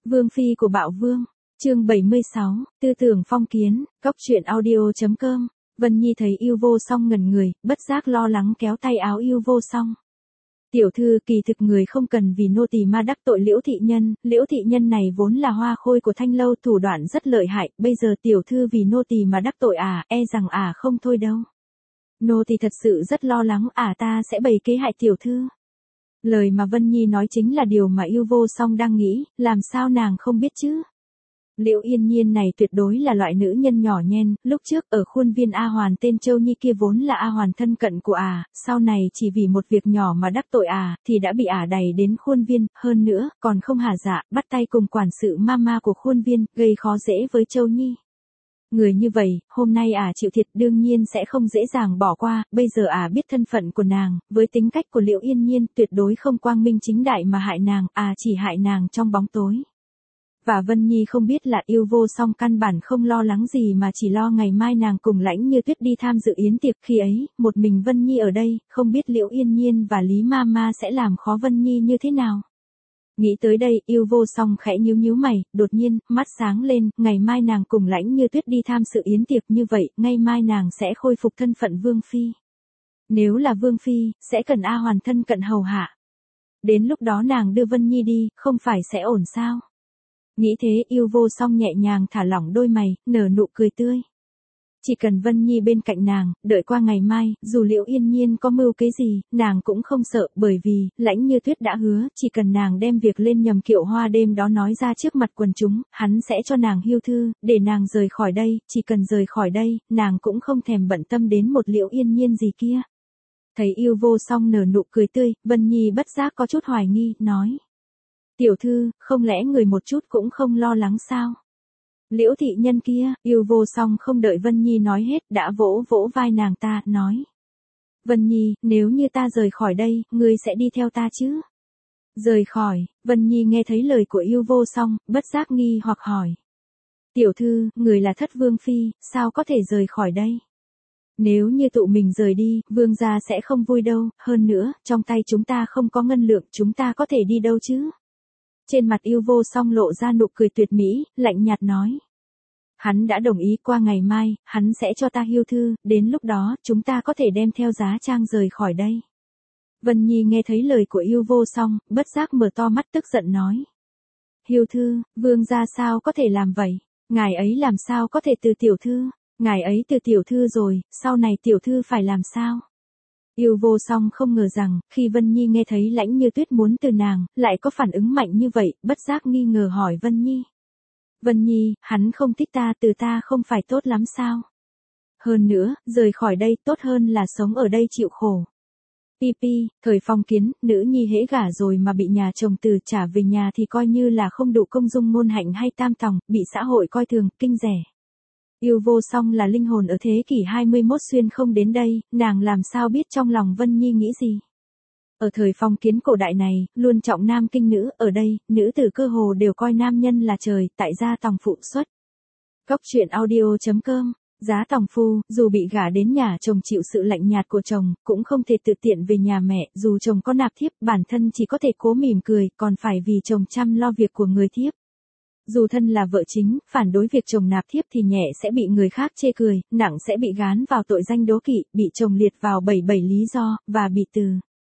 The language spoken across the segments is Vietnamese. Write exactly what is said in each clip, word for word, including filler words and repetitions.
Vương phi của Bạo Vương, chương bảy mươi sáu, tư tưởng phong kiến, cóc truyện audio.com. Vân Nhi thấy Yêu Vô Song ngẩn người, bất giác lo lắng kéo tay áo Yêu Vô Song. Tiểu thư, kỳ thực người không cần vì nô tỳ mà đắc tội Liễu thị nhân, Liễu thị nhân này vốn là hoa khôi của Thanh lâu, thủ đoạn rất lợi hại, bây giờ tiểu thư vì nô tỳ mà đắc tội à, e rằng à không thôi đâu. Nô tỳ thật sự rất lo lắng, à ta sẽ bày kế hại tiểu thư. Lời mà Vân Nhi nói chính là điều mà Yêu Vô Song đang nghĩ, làm sao nàng không biết chứ? Liễu Yên Nhiên này tuyệt đối là loại nữ nhân nhỏ nhen, lúc trước ở khuôn viên A Hoàn tên Châu Nhi kia vốn là A Hoàn thân cận của à, sau này chỉ vì một việc nhỏ mà đắc tội à, thì đã bị ả đày đến khuôn viên, hơn nữa, còn không hả dạ, bắt tay cùng quản sự mama của khuôn viên, gây khó dễ với Châu Nhi. Người như vậy, hôm nay ả chịu thiệt đương nhiên sẽ không dễ dàng bỏ qua, bây giờ ả biết thân phận của nàng, với tính cách của Liễu Yên Nhiên tuyệt đối không quang minh chính đại mà hại nàng, à chỉ hại nàng trong bóng tối. Và Vân Nhi không biết là Yêu Vô Song căn bản không lo lắng gì mà chỉ lo ngày mai nàng cùng Lãnh Như Tuyết đi tham dự yến tiệc, khi ấy, một mình Vân Nhi ở đây, không biết Liễu Yên Nhiên và Lý Mama sẽ làm khó Vân Nhi như thế nào. Nghĩ tới đây, Yêu Vô Song khẽ nhíu nhíu mày, đột nhiên, mắt sáng lên, ngày mai nàng cùng Lãnh Như Tuyết đi tham dự yến tiệc như vậy, ngay mai nàng sẽ khôi phục thân phận Vương Phi. Nếu là Vương Phi, sẽ cần A Hoàn thân cận hầu hạ. Đến lúc đó nàng đưa Vân Nhi đi, không phải sẽ ổn sao? Nghĩ thế, Yêu Vô Song nhẹ nhàng thả lỏng đôi mày, nở nụ cười tươi. Chỉ cần Vân Nhi bên cạnh nàng, đợi qua ngày mai, dù Liễu Yên Nhiên có mưu kế gì, nàng cũng không sợ, bởi vì, Lãnh Như Tuyết đã hứa, chỉ cần nàng đem việc lên nhầm kiệu hoa đêm đó nói ra trước mặt quần chúng, hắn sẽ cho nàng hưu thư, để nàng rời khỏi đây, chỉ cần rời khỏi đây, nàng cũng không thèm bận tâm đến một Liễu Yên Nhiên gì kia. Thấy Yêu Vô Song nở nụ cười tươi, Vân Nhi bất giác có chút hoài nghi, nói. Tiểu thư, không lẽ người một chút cũng không lo lắng sao? Liễu thị nhân kia, Yêu Vô Song không đợi Vân Nhi nói hết, đã vỗ vỗ vai nàng ta, nói. Vân Nhi, nếu như ta rời khỏi đây, ngươi sẽ đi theo ta chứ? Rời khỏi, Vân Nhi nghe thấy lời của Yêu Vô Song, bất giác nghi hoặc hỏi. Tiểu thư, người là thất vương phi, sao có thể rời khỏi đây? Nếu như tụi mình rời đi, vương gia sẽ không vui đâu, hơn nữa, trong tay chúng ta không có ngân lượng, chúng ta có thể đi đâu chứ? Trên mặt Yêu Vô Song lộ ra nụ cười tuyệt mỹ, lạnh nhạt nói. Hắn đã đồng ý, qua ngày mai, hắn sẽ cho ta hưu thư, đến lúc đó, chúng ta có thể đem theo giá trang rời khỏi đây. Vân Nhi nghe thấy lời của Yêu Vô Song, bất giác mở to mắt tức giận nói. Hưu thư, vương gia sao có thể làm vậy? Ngài ấy làm sao có thể từ tiểu thư? Ngài ấy từ tiểu thư rồi, sau này tiểu thư phải làm sao? Yêu Vô Song không ngờ rằng, khi Vân Nhi nghe thấy Lãnh Như Tuyết muốn từ nàng, lại có phản ứng mạnh như vậy, bất giác nghi ngờ hỏi Vân Nhi. Vân Nhi, hắn không thích ta, từ ta không phải tốt lắm sao? Hơn nữa, rời khỏi đây tốt hơn là sống ở đây chịu khổ. Pi pi, thời phong kiến, nữ nhi hễ gả rồi mà bị nhà chồng từ trả về nhà thì coi như là không đủ công dung môn hạnh hay tam tòng, bị xã hội coi thường, kinh rẻ. Yêu Vô Song là linh hồn ở thế kỷ hai mươi mốt xuyên không đến đây, nàng làm sao biết trong lòng Vân Nhi nghĩ gì. Ở thời phong kiến cổ đại này, luôn trọng nam kinh nữ, ở đây, nữ tử cơ hồ đều coi nam nhân là trời, tại gia tòng phụ xuất. Cóc truyện audio.com. Giá tòng phu, dù bị gả đến nhà chồng chịu sự lạnh nhạt của chồng, cũng không thể tự tiện về nhà mẹ, dù chồng có nạp thiếp, bản thân chỉ có thể cố mỉm cười, còn phải vì chồng chăm lo việc của người thiếp. Dù thân là vợ chính, phản đối việc chồng nạp thiếp thì nhẹ sẽ bị người khác chê cười, nặng sẽ bị gán vào tội danh đố kỵ, bị chồng liệt vào bảy bảy lý do, và bị từ.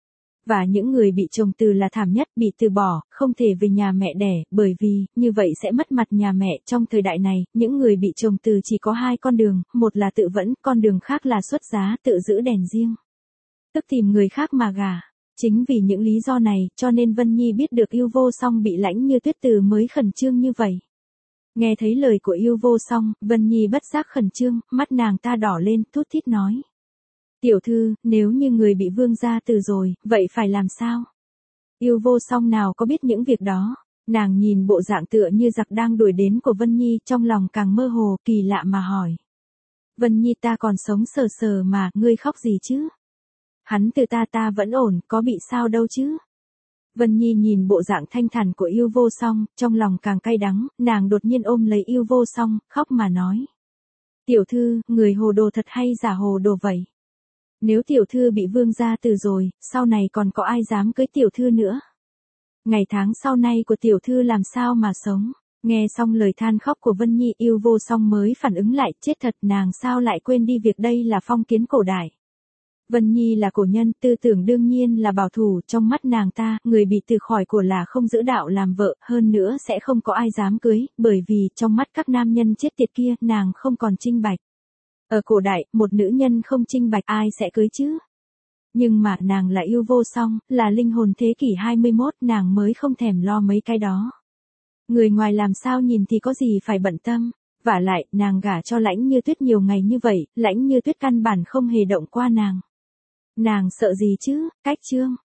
Và những người bị chồng từ là thảm nhất, bị từ bỏ, không thể về nhà mẹ đẻ, bởi vì, như vậy sẽ mất mặt nhà mẹ. Trong thời đại này, những người bị chồng từ chỉ có hai con đường, một là tự vẫn, con đường khác là xuất giá, tự giữ đèn riêng. Tức tìm người khác mà gả. Chính vì những lý do này, cho nên Vân Nhi biết được Yêu Vô Song bị Lãnh Như Tuyết từ mới khẩn trương như vậy. Nghe thấy lời của Yêu Vô Song, Vân Nhi bất giác khẩn trương, mắt nàng ta đỏ lên, thút thít nói. Tiểu thư, nếu như người bị vương gia từ rồi, vậy phải làm sao? Yêu Vô Song nào có biết những việc đó, nàng nhìn bộ dạng tựa như giặc đang đuổi đến của Vân Nhi, trong lòng càng mơ hồ, kỳ lạ mà hỏi. Vân Nhi, ta còn sống sờ sờ mà, ngươi khóc gì chứ? Hắn từ ta ta vẫn ổn, có bị sao đâu chứ? Vân Nhi nhìn bộ dạng thanh thản của Yêu Vô Song, trong lòng càng cay đắng, nàng đột nhiên ôm lấy Yêu Vô Song, khóc mà nói. Tiểu thư, người hồ đồ thật hay giả hồ đồ vậy? Nếu tiểu thư bị vương gia từ rồi, sau này còn có ai dám cưới tiểu thư nữa? Ngày tháng sau này của tiểu thư làm sao mà sống. Nghe xong lời than khóc của Vân Nhi, Yêu Vô Song mới phản ứng lại, chết thật, nàng sao lại quên đi việc đây là phong kiến cổ đại. Vân Nhi là cổ nhân, tư tưởng đương nhiên là bảo thủ, trong mắt nàng ta, người bị từ khỏi cổ là không giữ đạo làm vợ, hơn nữa sẽ không có ai dám cưới, bởi vì trong mắt các nam nhân chết tiệt kia, nàng không còn trinh bạch. Ở cổ đại, một nữ nhân không trinh bạch ai sẽ cưới chứ? Nhưng mà nàng là Yêu Vô Song, là linh hồn thế kỷ hai mươi mốt, nàng mới không thèm lo mấy cái đó. Người ngoài làm sao nhìn thì có gì phải bận tâm. Vả lại, nàng gả cho Lãnh Như Tuyết nhiều ngày như vậy, Lãnh Như Tuyết căn bản không hề động qua nàng. Nàng sợ gì chứ, cách chương.